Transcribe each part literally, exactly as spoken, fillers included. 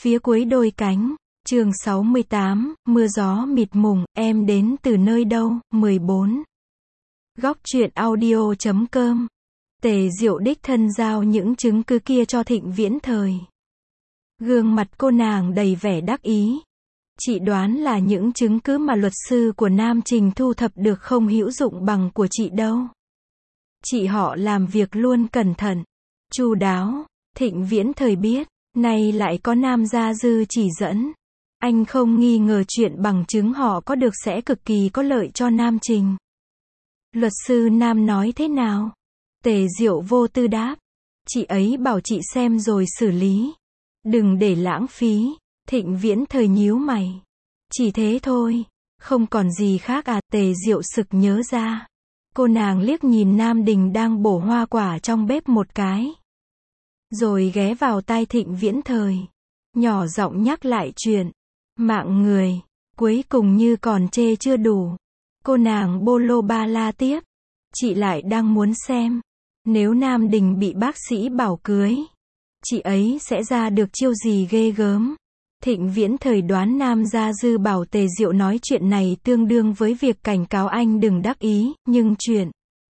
Phía cuối đôi cánh, chương sáu mươi tám, mưa gió mịt mùng, em đến từ nơi đâu, mười bốn. Góc truyện audio chấm com. Tề Diệu đích thân giao những chứng cứ kia cho Thịnh Viễn Thời. Gương mặt cô nàng đầy vẻ đắc ý. Chị đoán là những chứng cứ mà luật sư của Nam Trình thu thập được không hữu dụng bằng của chị đâu. Chị họ làm việc luôn cẩn thận, chu đáo. Thịnh Viễn Thời biết, nay lại có Nam Gia Dư chỉ dẫn. Anh không nghi ngờ chuyện bằng chứng họ có được sẽ cực kỳ có lợi cho Nam Trình. Luật sư Nam nói thế nào? Tề Diệu vô tư đáp. Chị ấy bảo chị xem rồi xử lý. Đừng để lãng phí. Thịnh Viễn Thời nhíu mày. Chỉ thế thôi, không còn gì khác à? Tề Diệu sực nhớ ra. Cô nàng liếc nhìn Nam Đình đang bổ hoa quả trong bếp một cái. Rồi ghé vào tai Thịnh Viễn Thời. Nhỏ giọng nhắc lại chuyện mạng người. Cuối cùng như còn chê chưa đủ. Cô nàng bô lô ba la tiếp. Chị lại đang muốn xem. Nếu Nam Đình bị bác sĩ bảo cưới, chị ấy sẽ ra được chiêu gì ghê gớm. Thịnh Viễn Thời đoán Nam Gia Dư bảo Tề Diệu nói chuyện này tương đương với việc cảnh cáo anh đừng đắc ý, nhưng chuyện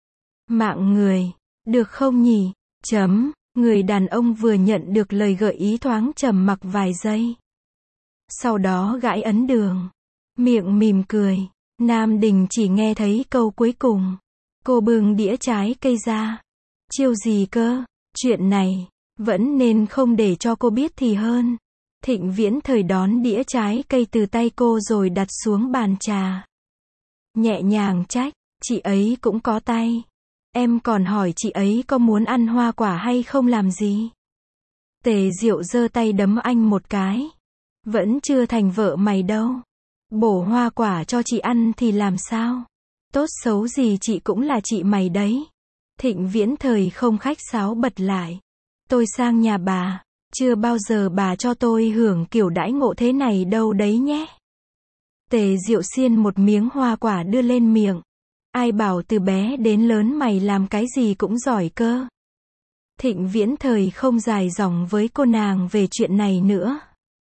mạng người, được không nhỉ? Chấm, người đàn ông vừa nhận được lời gợi ý thoáng trầm mặc vài giây. Sau đó gãi ấn đường, miệng mỉm cười. Nam Đình chỉ nghe thấy câu cuối cùng. Cô bưng đĩa trái cây ra. Chiêu gì cơ? Chuyện này, vẫn nên không để cho cô biết thì hơn. Thịnh Viễn Thời đón đĩa trái cây từ tay cô rồi đặt xuống bàn trà. Nhẹ nhàng trách, chị ấy cũng có tay. Em còn hỏi chị ấy có muốn ăn hoa quả hay không làm gì. Tề Diệu giơ tay đấm anh một cái. Vẫn chưa thành vợ mày đâu. Bổ hoa quả cho chị ăn thì làm sao? Tốt xấu gì chị cũng là chị mày đấy. Thịnh Viễn Thời không khách sáo bật lại. Tôi sang nhà bà, chưa bao giờ bà cho tôi hưởng kiểu đãi ngộ thế này đâu đấy nhé. Tề Diệu xiên một miếng hoa quả đưa lên miệng. Ai bảo từ bé đến lớn mày làm cái gì cũng giỏi cơ. Thịnh Viễn Thời không dài dòng với cô nàng về chuyện này nữa.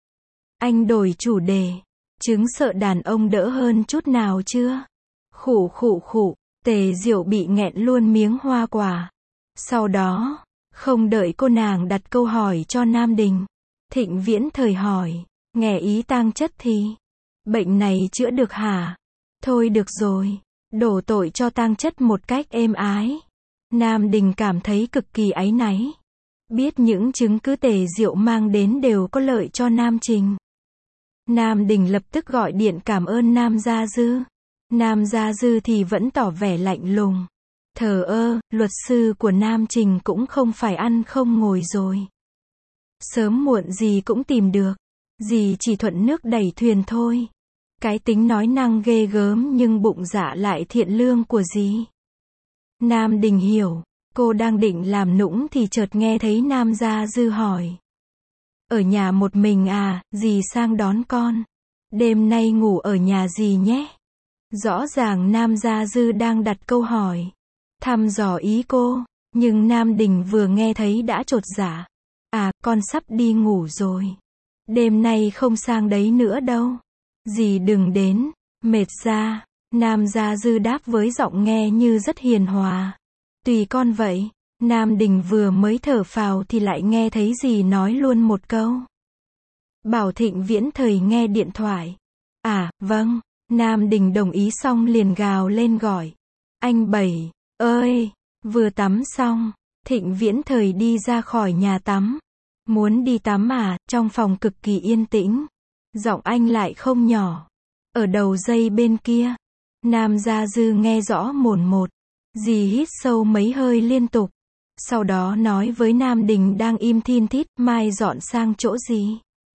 Anh đổi chủ đề. Chứng sợ đàn ông đỡ hơn chút nào chưa? Khụ khụ khụ. Tề Diệu bị nghẹn luôn miếng hoa quả. Sau đó, không đợi cô nàng đặt câu hỏi cho Nam Đình, Thịnh Viễn Thời hỏi, nghe ý tang chất thì, bệnh này chữa được hả? Thôi được rồi, đổ tội cho tang chất một cách êm ái. Nam Đình cảm thấy cực kỳ áy náy. Biết những chứng cứ Tề Diệu mang đến đều có lợi cho Nam Trình. Nam Đình lập tức gọi điện cảm ơn Nam Gia Dư. Nam Gia Dư thì vẫn tỏ vẻ lạnh lùng. Thờ ơ, luật sư của Nam Trình cũng không phải ăn không ngồi rồi. Sớm muộn gì cũng tìm được. Dì chỉ thuận nước đẩy thuyền thôi. Cái tính nói năng ghê gớm nhưng bụng dạ lại thiện lương của dì. Nam Đình hiểu. Cô đang định làm nũng thì chợt nghe thấy Nam Gia Dư hỏi. Ở nhà một mình à, dì sang đón con. Đêm nay ngủ ở nhà dì nhé. Rõ ràng Nam Gia Dư đang đặt câu hỏi. Thăm dò ý cô. Nhưng Nam Đình vừa nghe thấy đã chột dạ. À, con sắp đi ngủ rồi. Đêm nay không sang đấy nữa đâu. Dì đừng đến. Mệt ra. Nam Gia Dư đáp với giọng nghe như rất hiền hòa. Tùy con vậy. Nam Đình vừa mới thở phào thì lại nghe thấy dì nói luôn một câu. Bảo Thịnh Viễn Thời nghe điện thoại. À, vâng. Nam Đình đồng ý xong liền gào lên gọi. Anh Bảy, ơi, vừa tắm xong. Thịnh Viễn Thời đi ra khỏi nhà tắm. Muốn đi tắm à, trong phòng cực kỳ yên tĩnh. Giọng anh lại không nhỏ. Ở đầu dây bên kia. Nam Gia Dư nghe rõ mồn một. Dì hít sâu mấy hơi liên tục. Sau đó nói với Nam Đình đang im thin thít, mai dọn sang chỗ gì.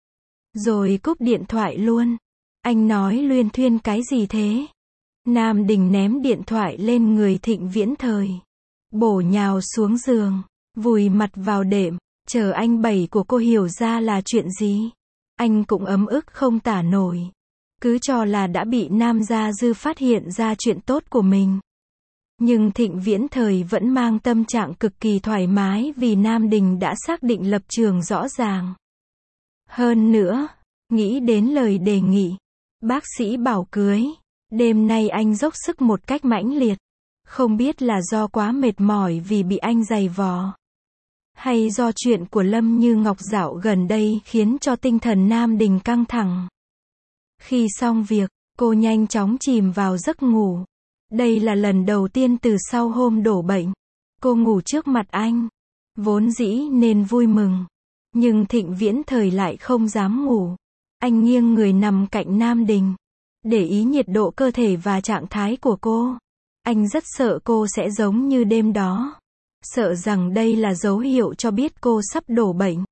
Rồi cúp điện thoại luôn. Anh nói luyên thuyên cái gì thế? Nam Đình ném điện thoại lên người Thịnh Viễn Thời. Bổ nhào xuống giường. Vùi mặt vào đệm. Chờ anh Bảy của cô hiểu ra là chuyện gì. Anh cũng ấm ức không tả nổi. Cứ cho là đã bị Nam Gia Dư phát hiện ra chuyện tốt của mình. Nhưng Thịnh Viễn Thời vẫn mang tâm trạng cực kỳ thoải mái vì Nam Đình đã xác định lập trường rõ ràng. Hơn nữa, nghĩ đến lời đề nghị, bác sĩ bảo cưới, đêm nay anh dốc sức một cách mãnh liệt. Không biết là do quá mệt mỏi vì bị anh giày vò, hay do chuyện của Lâm Như Ngọc dạo gần đây khiến cho tinh thần Nam Đình căng thẳng. Khi xong việc, cô nhanh chóng chìm vào giấc ngủ. Đây là lần đầu tiên từ sau hôm đổ bệnh, cô ngủ trước mặt anh. Vốn dĩ nên vui mừng, nhưng Thịnh Viễn Thời lại không dám ngủ. Anh nghiêng người nằm cạnh Nam Đình, để ý nhiệt độ cơ thể và trạng thái của cô. Anh rất sợ cô sẽ giống như đêm đó, sợ rằng đây là dấu hiệu cho biết cô sắp đổ bệnh.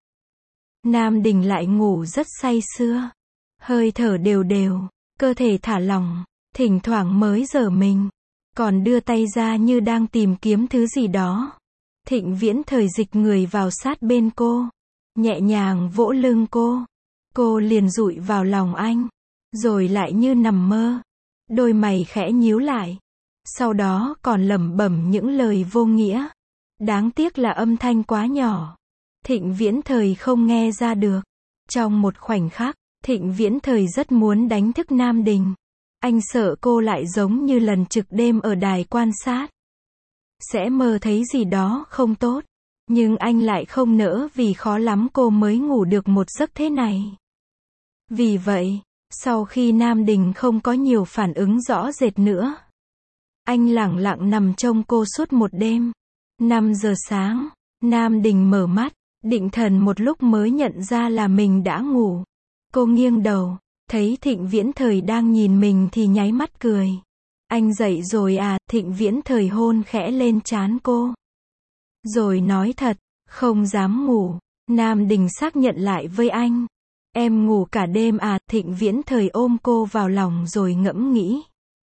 Nam Đình lại ngủ rất say sưa, hơi thở đều đều, cơ thể thả lỏng, thỉnh thoảng mới giở mình, còn đưa tay ra như đang tìm kiếm thứ gì đó. Thịnh Viễn Thời dịch người vào sát bên cô, nhẹ nhàng vỗ lưng cô. Cô liền dụi vào lòng anh, rồi lại như nằm mơ. Đôi mày khẽ nhíu lại, sau đó còn lẩm bẩm những lời vô nghĩa. Đáng tiếc là âm thanh quá nhỏ, Thịnh Viễn Thời không nghe ra được. Trong một khoảnh khắc, Thịnh Viễn Thời rất muốn đánh thức Nam Đình. Anh sợ cô lại giống như lần trực đêm ở đài quan sát, sẽ mơ thấy gì đó không tốt. Nhưng anh lại không nỡ vì khó lắm cô mới ngủ được một giấc thế này. Vì vậy, sau khi Nam Đình không có nhiều phản ứng rõ rệt nữa, anh lẳng lặng nằm trông cô suốt một đêm. năm giờ sáng, Nam Đình mở mắt, định thần một lúc mới nhận ra là mình đã ngủ. Cô nghiêng đầu, thấy Thịnh Viễn Thời đang nhìn mình thì nháy mắt cười. Anh dậy rồi à? Thịnh Viễn Thời hôn khẽ lên trán cô, rồi nói thật, không dám ngủ. Nam Đình xác nhận lại với anh. Em ngủ cả đêm à? Thịnh Viễn Thời ôm cô vào lòng rồi ngẫm nghĩ.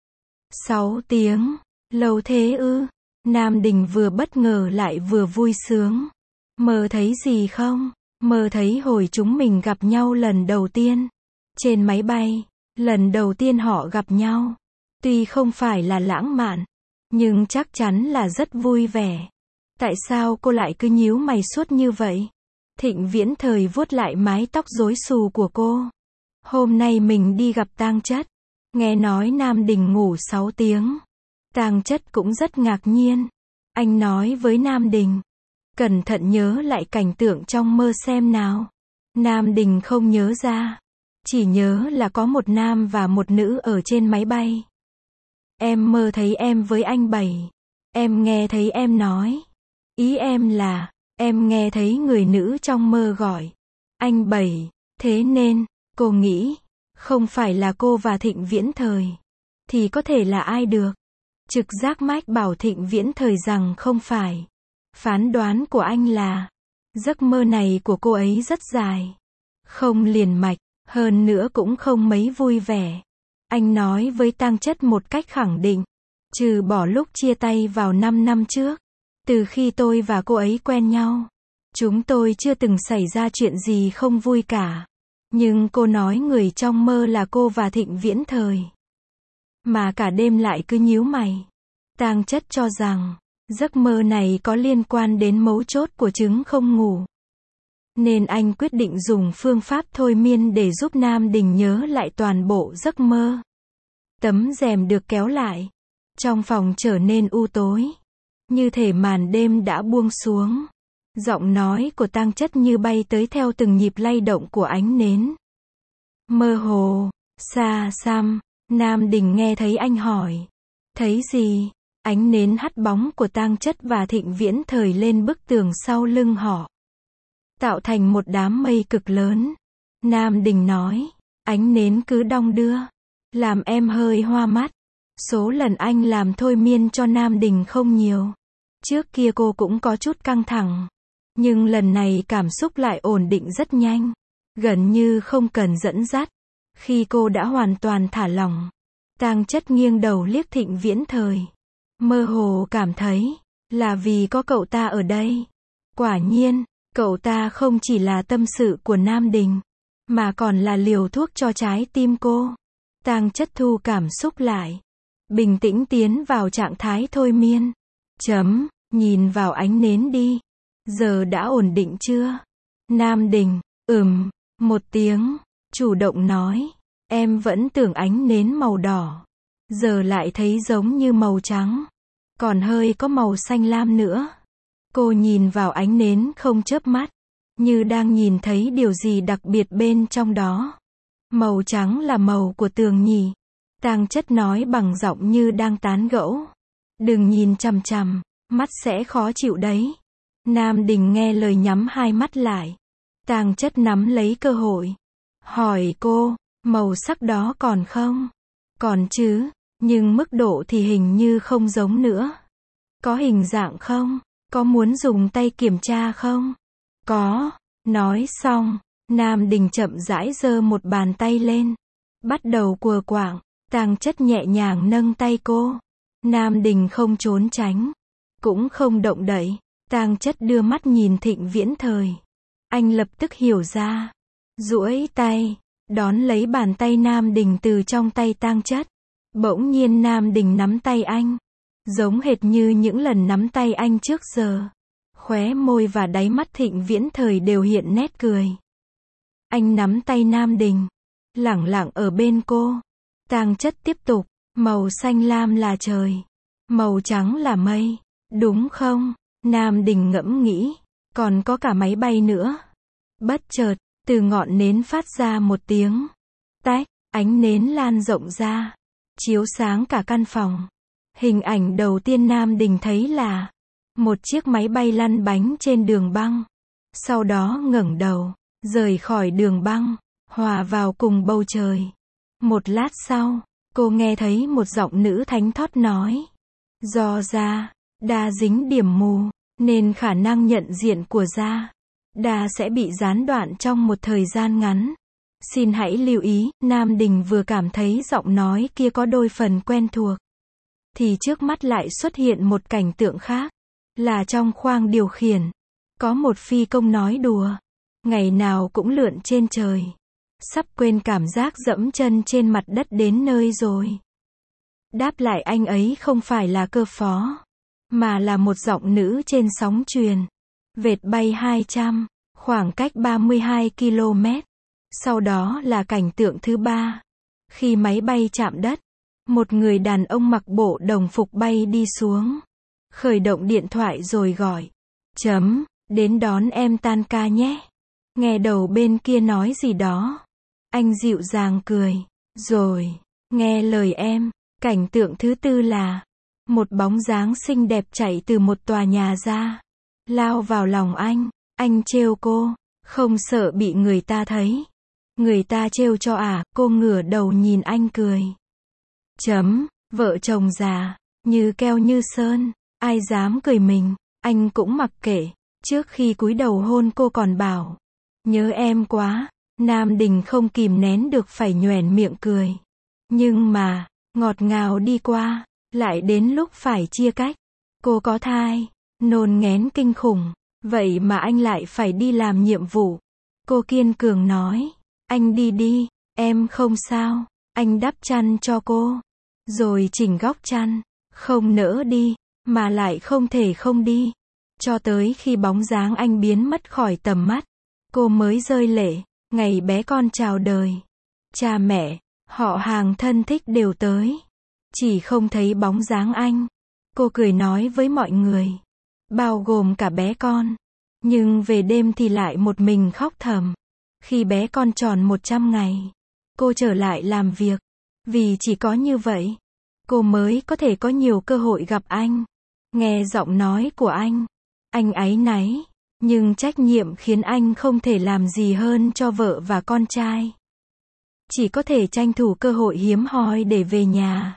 Sáu tiếng, lâu thế ư? Nam Đình vừa bất ngờ lại vừa vui sướng. Mơ thấy gì không? Mơ thấy hồi chúng mình gặp nhau lần đầu tiên, trên máy bay, lần đầu tiên họ gặp nhau. Tuy không phải là lãng mạn, nhưng chắc chắn là rất vui vẻ. Tại sao cô lại cứ nhíu mày suốt như vậy? Thịnh Viễn Thời vuốt lại mái tóc rối xù của cô. Hôm nay mình đi gặp Tang Chất. Nghe nói Nam Đình ngủ sáu tiếng. Tang Chất cũng rất ngạc nhiên. Anh nói với Nam Đình, cẩn thận nhớ lại cảnh tượng trong mơ xem nào. Nam Đình không nhớ ra, chỉ nhớ là có một nam và một nữ ở trên máy bay. Em mơ thấy em với anh Bảy. Em nghe thấy em nói. Ý em là, em nghe thấy người nữ trong mơ gọi anh Bảy. Thế nên, cô nghĩ, không phải là cô và Thịnh Viễn Thời, thì có thể là ai được? Trực giác mách bảo Thịnh Viễn Thời rằng không phải. Phán đoán của anh là, giấc mơ này của cô ấy rất dài, không liền mạch, hơn nữa cũng không mấy vui vẻ. Anh nói với Tang Chất một cách khẳng định, trừ bỏ lúc chia tay vào năm năm trước, từ khi tôi và cô ấy quen nhau, chúng tôi chưa từng xảy ra chuyện gì không vui cả. Nhưng cô nói người trong mơ là cô và Thịnh Viễn Thời, mà cả đêm lại cứ nhíu mày. Tang Chất cho rằng, giấc mơ này có liên quan đến mấu chốt của chứng không ngủ. Nên anh quyết định dùng phương pháp thôi miên để giúp Nam Đình nhớ lại toàn bộ giấc mơ. Tấm rèm được kéo lại. Trong phòng trở nên u tối. Như thể màn đêm đã buông xuống. Giọng nói của Tang Chất như bay tới theo từng nhịp lay động của ánh nến. Mơ hồ, xa xăm, Nam Đình nghe thấy anh hỏi. Thấy gì? Ánh nến hắt bóng của Tang Chất và Thịnh Viễn Thời lên bức tường sau lưng họ, tạo thành một đám mây cực lớn. Nam Đình nói, ánh nến cứ đong đưa, làm em hơi hoa mắt. Số lần anh làm thôi miên cho Nam Đình không nhiều. Trước kia cô cũng có chút căng thẳng, nhưng lần này cảm xúc lại ổn định rất nhanh, gần như không cần dẫn dắt. Khi cô đã hoàn toàn thả lỏng, Tang Chất nghiêng đầu liếc Thịnh Viễn Thời, mơ hồ cảm thấy là vì có cậu ta ở đây. Quả nhiên, cậu ta không chỉ là tâm sự của Nam Đình, mà còn là liều thuốc cho trái tim cô. Tang Chất thu cảm xúc lại, bình tĩnh tiến vào trạng thái thôi miên. Chấm, nhìn vào ánh nến đi. Giờ đã ổn định chưa? Nam Đình, ừm, Một tiếng, chủ động nói. Em vẫn tưởng ánh nến màu đỏ. Giờ lại thấy giống như màu trắng. Còn hơi có màu xanh lam nữa. Cô nhìn vào ánh nến không chớp mắt. Như đang nhìn thấy điều gì đặc biệt bên trong đó. Màu trắng là màu của tường nhỉ? Tang Chất nói bằng giọng như đang tán gẫu. Đừng nhìn chằm chằm, mắt sẽ khó chịu đấy. Nam Đình nghe lời nhắm hai mắt lại. Tang Chất nắm lấy cơ hội. Hỏi cô, màu sắc đó còn không? Còn chứ, nhưng mức độ thì hình như không giống nữa. Có hình dạng không? Có muốn dùng tay kiểm tra không? Có. Nói xong, Nam Đình chậm rãi giơ một bàn tay lên. Bắt đầu cùa quạng. Tang Chất nhẹ nhàng nâng tay cô. Nam Đình không trốn tránh. Cũng không động đậy. Tang Chất đưa mắt nhìn Thịnh Viễn Thời. Anh lập tức hiểu ra. Duỗi tay. Đón lấy bàn tay Nam Đình từ trong tay Tang Chất. Bỗng nhiên Nam Đình nắm tay anh. Giống hệt như những lần nắm tay anh trước giờ. Khóe môi và đáy mắt Thịnh Viễn Thời đều hiện nét cười. Anh nắm tay Nam Đình. Lẳng lặng ở bên cô. Tang Chất tiếp tục. Màu xanh lam là trời. Màu trắng là mây. Đúng không? Nam Đình ngẫm nghĩ. Còn có cả máy bay nữa. Bất chợt, từ ngọn nến phát ra một tiếng. Tách, ánh nến lan rộng ra. Chiếu sáng cả căn phòng. Hình ảnh đầu tiên Nam Đình thấy là một chiếc máy bay lăn bánh trên đường băng. Sau đó ngẩng đầu, rời khỏi đường băng, hòa vào cùng bầu trời. Một lát sau, cô nghe thấy một giọng nữ thánh thót nói. Do da, đa dính điểm mù, nên khả năng nhận diện của da, đa sẽ bị gián đoạn trong một thời gian ngắn. Xin hãy lưu ý, Nam Đình vừa cảm thấy giọng nói kia có đôi phần quen thuộc. Thì trước mắt lại xuất hiện một cảnh tượng khác. Là trong khoang điều khiển. Có một phi công nói đùa. Ngày nào cũng lượn trên trời. Sắp quên cảm giác dẫm chân trên mặt đất đến nơi rồi. Đáp lại anh ấy không phải là cơ phó. Mà là một giọng nữ trên sóng truyền. Vệt bay hai trăm. Khoảng cách ba mươi hai ki lô mét. Sau đó là cảnh tượng thứ ba. Khi máy bay chạm đất. Một người đàn ông mặc bộ đồng phục bay đi xuống. Khởi động điện thoại rồi gọi. Chấm, đến đón em tan ca nhé. Nghe đầu bên kia nói gì đó. Anh dịu dàng cười. Rồi, nghe lời em. Cảnh tượng thứ tư là một bóng dáng xinh đẹp chạy từ một tòa nhà ra. Lao vào lòng anh. Anh trêu cô. Không sợ bị người ta thấy. Người ta trêu cho à, cô ngửa đầu nhìn anh cười. Chấm, vợ chồng già, như keo như sơn, ai dám cười mình, anh cũng mặc kệ. Trước khi cúi đầu hôn cô còn bảo, nhớ em quá. Nam Đình không kìm nén được phải nhoẻn miệng cười. Nhưng mà, ngọt ngào đi qua, lại đến lúc phải chia cách. Cô có thai, nôn nghén kinh khủng, vậy mà anh lại phải đi làm nhiệm vụ. Cô kiên cường nói, anh đi đi, em không sao. Anh đắp chăn cho cô, rồi chỉnh góc chăn, không nỡ đi, mà lại không thể không đi. Cho tới khi bóng dáng anh biến mất khỏi tầm mắt, cô mới rơi lệ. Ngày bé con chào đời, cha mẹ, họ hàng thân thích đều tới, chỉ không thấy bóng dáng anh. Cô cười nói với mọi người, bao gồm cả bé con. Nhưng về đêm thì lại một mình khóc thầm. Khi bé con tròn một trăm ngày, cô trở lại làm việc. Vì chỉ có như vậy, cô mới có thể có nhiều cơ hội gặp anh. Nghe giọng nói của anh, anh áy náy. Nhưng trách nhiệm khiến anh không thể làm gì hơn cho vợ và con trai. Chỉ có thể tranh thủ cơ hội hiếm hoi để về nhà.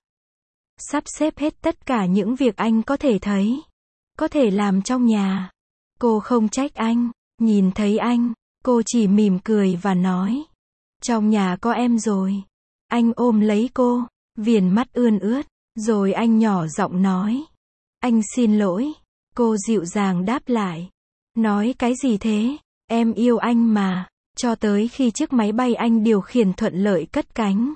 Sắp xếp hết tất cả những việc anh có thể thấy, có thể làm trong nhà. Cô không trách anh. Nhìn thấy anh, cô chỉ mỉm cười và nói, trong nhà có em rồi. Anh ôm lấy cô, viền mắt ươn ướt, rồi anh nhỏ giọng nói, anh xin lỗi. Cô dịu dàng đáp lại, nói cái gì thế, em yêu anh mà. Cho tới khi chiếc máy bay anh điều khiển thuận lợi cất cánh,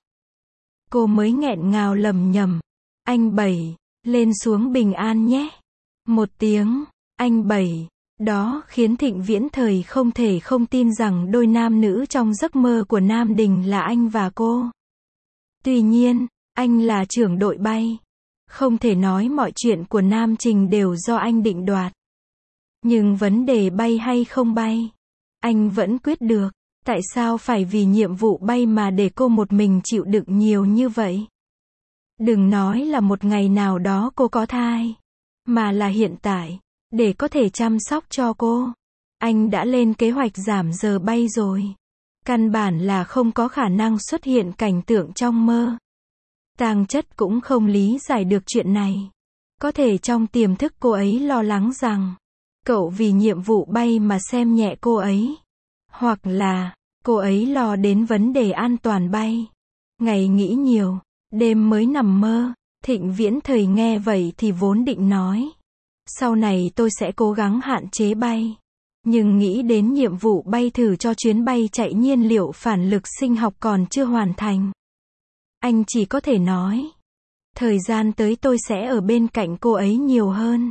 cô mới nghẹn ngào lầm nhầm, anh Bảy, lên xuống bình an nhé. Một tiếng, anh Bảy, Đó khiến Thịnh Viễn Thời không thể không tin rằng đôi nam nữ trong giấc mơ của Nam Đình là anh và cô. Tuy nhiên, anh là trưởng đội bay. Không thể nói mọi chuyện của Nam Trình đều do anh định đoạt. Nhưng vấn đề bay hay không bay, anh vẫn quyết được. Tại sao phải vì nhiệm vụ bay mà để cô một mình chịu đựng nhiều như vậy? Đừng nói là một ngày nào đó cô có thai, mà là hiện tại, để có thể chăm sóc cho cô. Anh đã lên kế hoạch giảm giờ bay rồi. Căn bản là không có khả năng xuất hiện cảnh tượng trong mơ. Tang Chất cũng không lý giải được chuyện này. Có thể trong tiềm thức cô ấy lo lắng rằng cậu vì nhiệm vụ bay mà xem nhẹ cô ấy. Hoặc là cô ấy lo đến vấn đề an toàn bay. Ngày nghĩ nhiều, đêm mới nằm mơ. Thịnh Viễn Thời nghe vậy thì vốn định nói, sau này tôi sẽ cố gắng hạn chế bay. Nhưng nghĩ đến nhiệm vụ bay thử cho chuyến bay chạy nhiên liệu phản lực sinh học còn chưa hoàn thành. Anh chỉ có thể nói, thời gian tới tôi sẽ ở bên cạnh cô ấy nhiều hơn.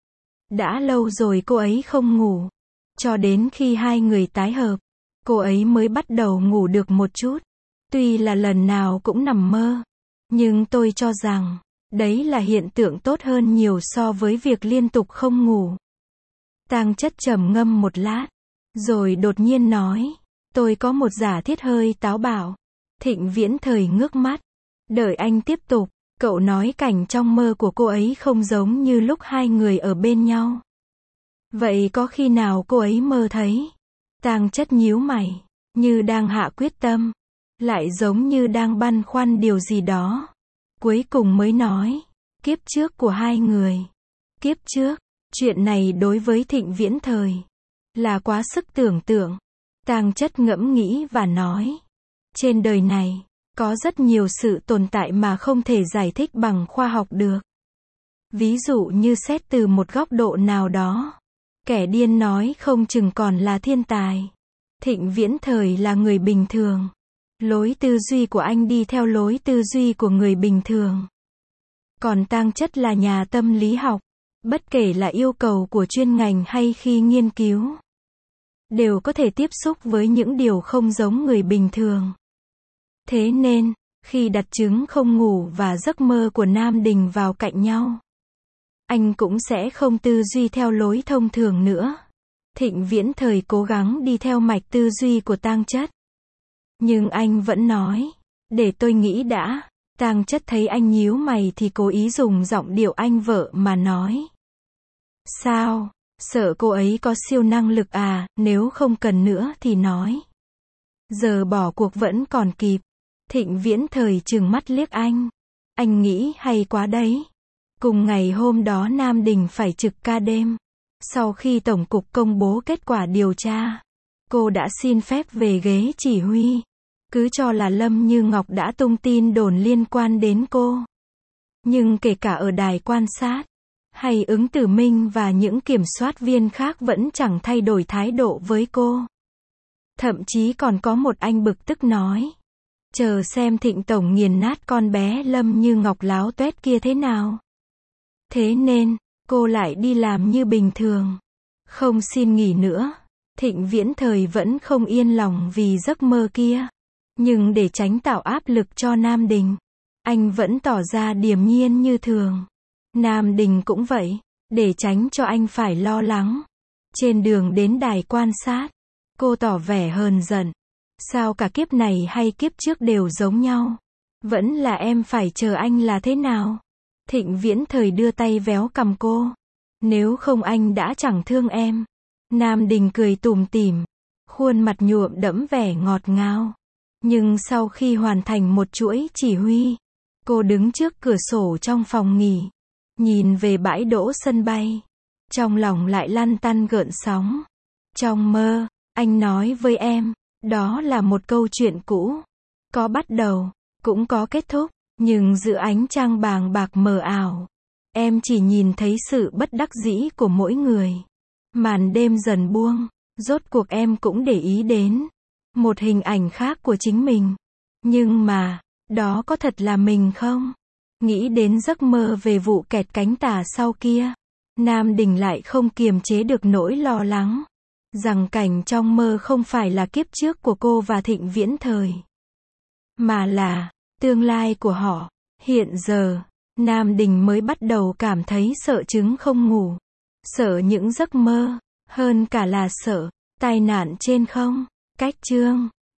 Đã lâu rồi cô ấy không ngủ. Cho đến khi hai người tái hợp, cô ấy mới bắt đầu ngủ được một chút. Tuy là lần nào cũng nằm mơ, nhưng tôi cho rằng, đấy là hiện tượng tốt hơn nhiều so với việc liên tục không ngủ. Tang Chất trầm ngâm một lát, rồi đột nhiên nói, tôi có một giả thiết hơi táo bạo. Thịnh Viễn Thời ngước mắt, đợi anh tiếp tục. Cậu nói cảnh trong mơ của cô ấy không giống như lúc hai người ở bên nhau. Vậy có khi nào cô ấy mơ thấy? Tang Chất nhíu mày, như đang hạ quyết tâm, lại giống như đang băn khoăn điều gì đó. Cuối cùng mới nói, kiếp trước của hai người. Kiếp trước, chuyện này đối với Thịnh Viễn Thời là quá sức tưởng tượng. Tang Chất ngẫm nghĩ và nói, trên đời này có rất nhiều sự tồn tại mà không thể giải thích bằng khoa học được. Ví dụ như xét từ một góc độ nào đó, kẻ điên nói không chừng còn là thiên tài. Thịnh Viễn Thời là người bình thường. Lối tư duy của anh đi theo lối tư duy của người bình thường. Còn Tang Chất là nhà tâm lý học. Bất kể là yêu cầu của chuyên ngành hay khi nghiên cứu, đều có thể tiếp xúc với những điều không giống người bình thường. Thế nên, khi đặt trứng không ngủ và giấc mơ của Nam Đình vào cạnh nhau, anh cũng sẽ không tư duy theo lối thông thường nữa. Thịnh Viễn Thời cố gắng đi theo mạch tư duy của Tang Chất. Nhưng anh vẫn nói, để tôi nghĩ đã. Tang Chất thấy anh nhíu mày thì cố ý dùng giọng điệu anh vợ mà nói. Sao, sợ cô ấy có siêu năng lực à, nếu không cần nữa thì nói. Giờ bỏ cuộc vẫn còn kịp. Thịnh Viễn Thời trừng mắt liếc anh. Anh nghĩ hay quá đấy. Cùng ngày hôm đó Nam Đình phải trực ca đêm. Sau khi Tổng cục công bố kết quả điều tra, cô đã xin phép về ghế chỉ huy. Cứ cho là Lâm Như Ngọc đã tung tin đồn liên quan đến cô. Nhưng kể cả ở đài quan sát, hay ứng tử Minh và những kiểm soát viên khác vẫn chẳng thay đổi thái độ với cô. Thậm chí còn có một anh bực tức nói, chờ xem Thịnh Tổng nghiền nát con bé Lâm Như Ngọc láo tuét kia thế nào. Thế nên, cô lại đi làm như bình thường. Không xin nghỉ nữa. Thịnh Viễn Thời vẫn không yên lòng vì giấc mơ kia. Nhưng để tránh tạo áp lực cho Nam Đình, anh vẫn tỏ ra điềm nhiên như thường. Nam Đình cũng vậy, để tránh cho anh phải lo lắng. Trên đường đến đài quan sát, cô tỏ vẻ hờn giận. Sao cả kiếp này hay kiếp trước đều giống nhau? Vẫn là em phải chờ anh là thế nào? Thịnh Viễn Thời đưa tay véo cằm cô. Nếu không anh đã chẳng thương em. Nam Đình cười tủm tỉm, khuôn mặt nhuộm đẫm vẻ ngọt ngào. Nhưng sau khi hoàn thành một chuỗi chỉ huy, cô đứng trước cửa sổ trong phòng nghỉ, nhìn về bãi đỗ sân bay. Trong lòng lại lăn tăn gợn sóng. Trong mơ, anh nói với em, đó là một câu chuyện cũ. Có bắt đầu, cũng có kết thúc, nhưng giữa ánh trăng bàng bạc mờ ảo, em chỉ nhìn thấy sự bất đắc dĩ của mỗi người. Màn đêm dần buông, rốt cuộc em cũng để ý đến một hình ảnh khác của chính mình. Nhưng mà, đó có thật là mình không? Nghĩ đến giấc mơ về vụ kẹt cánh tả sau kia, Nam Đình lại không kiềm chế được nỗi lo lắng, rằng cảnh trong mơ không phải là kiếp trước của cô và Thịnh Viễn Thời, mà là tương lai của họ. Hiện giờ, Nam Đình mới bắt đầu cảm thấy sợ chứng không ngủ, sợ những giấc mơ, hơn cả là sợ tai nạn trên không. Cách chương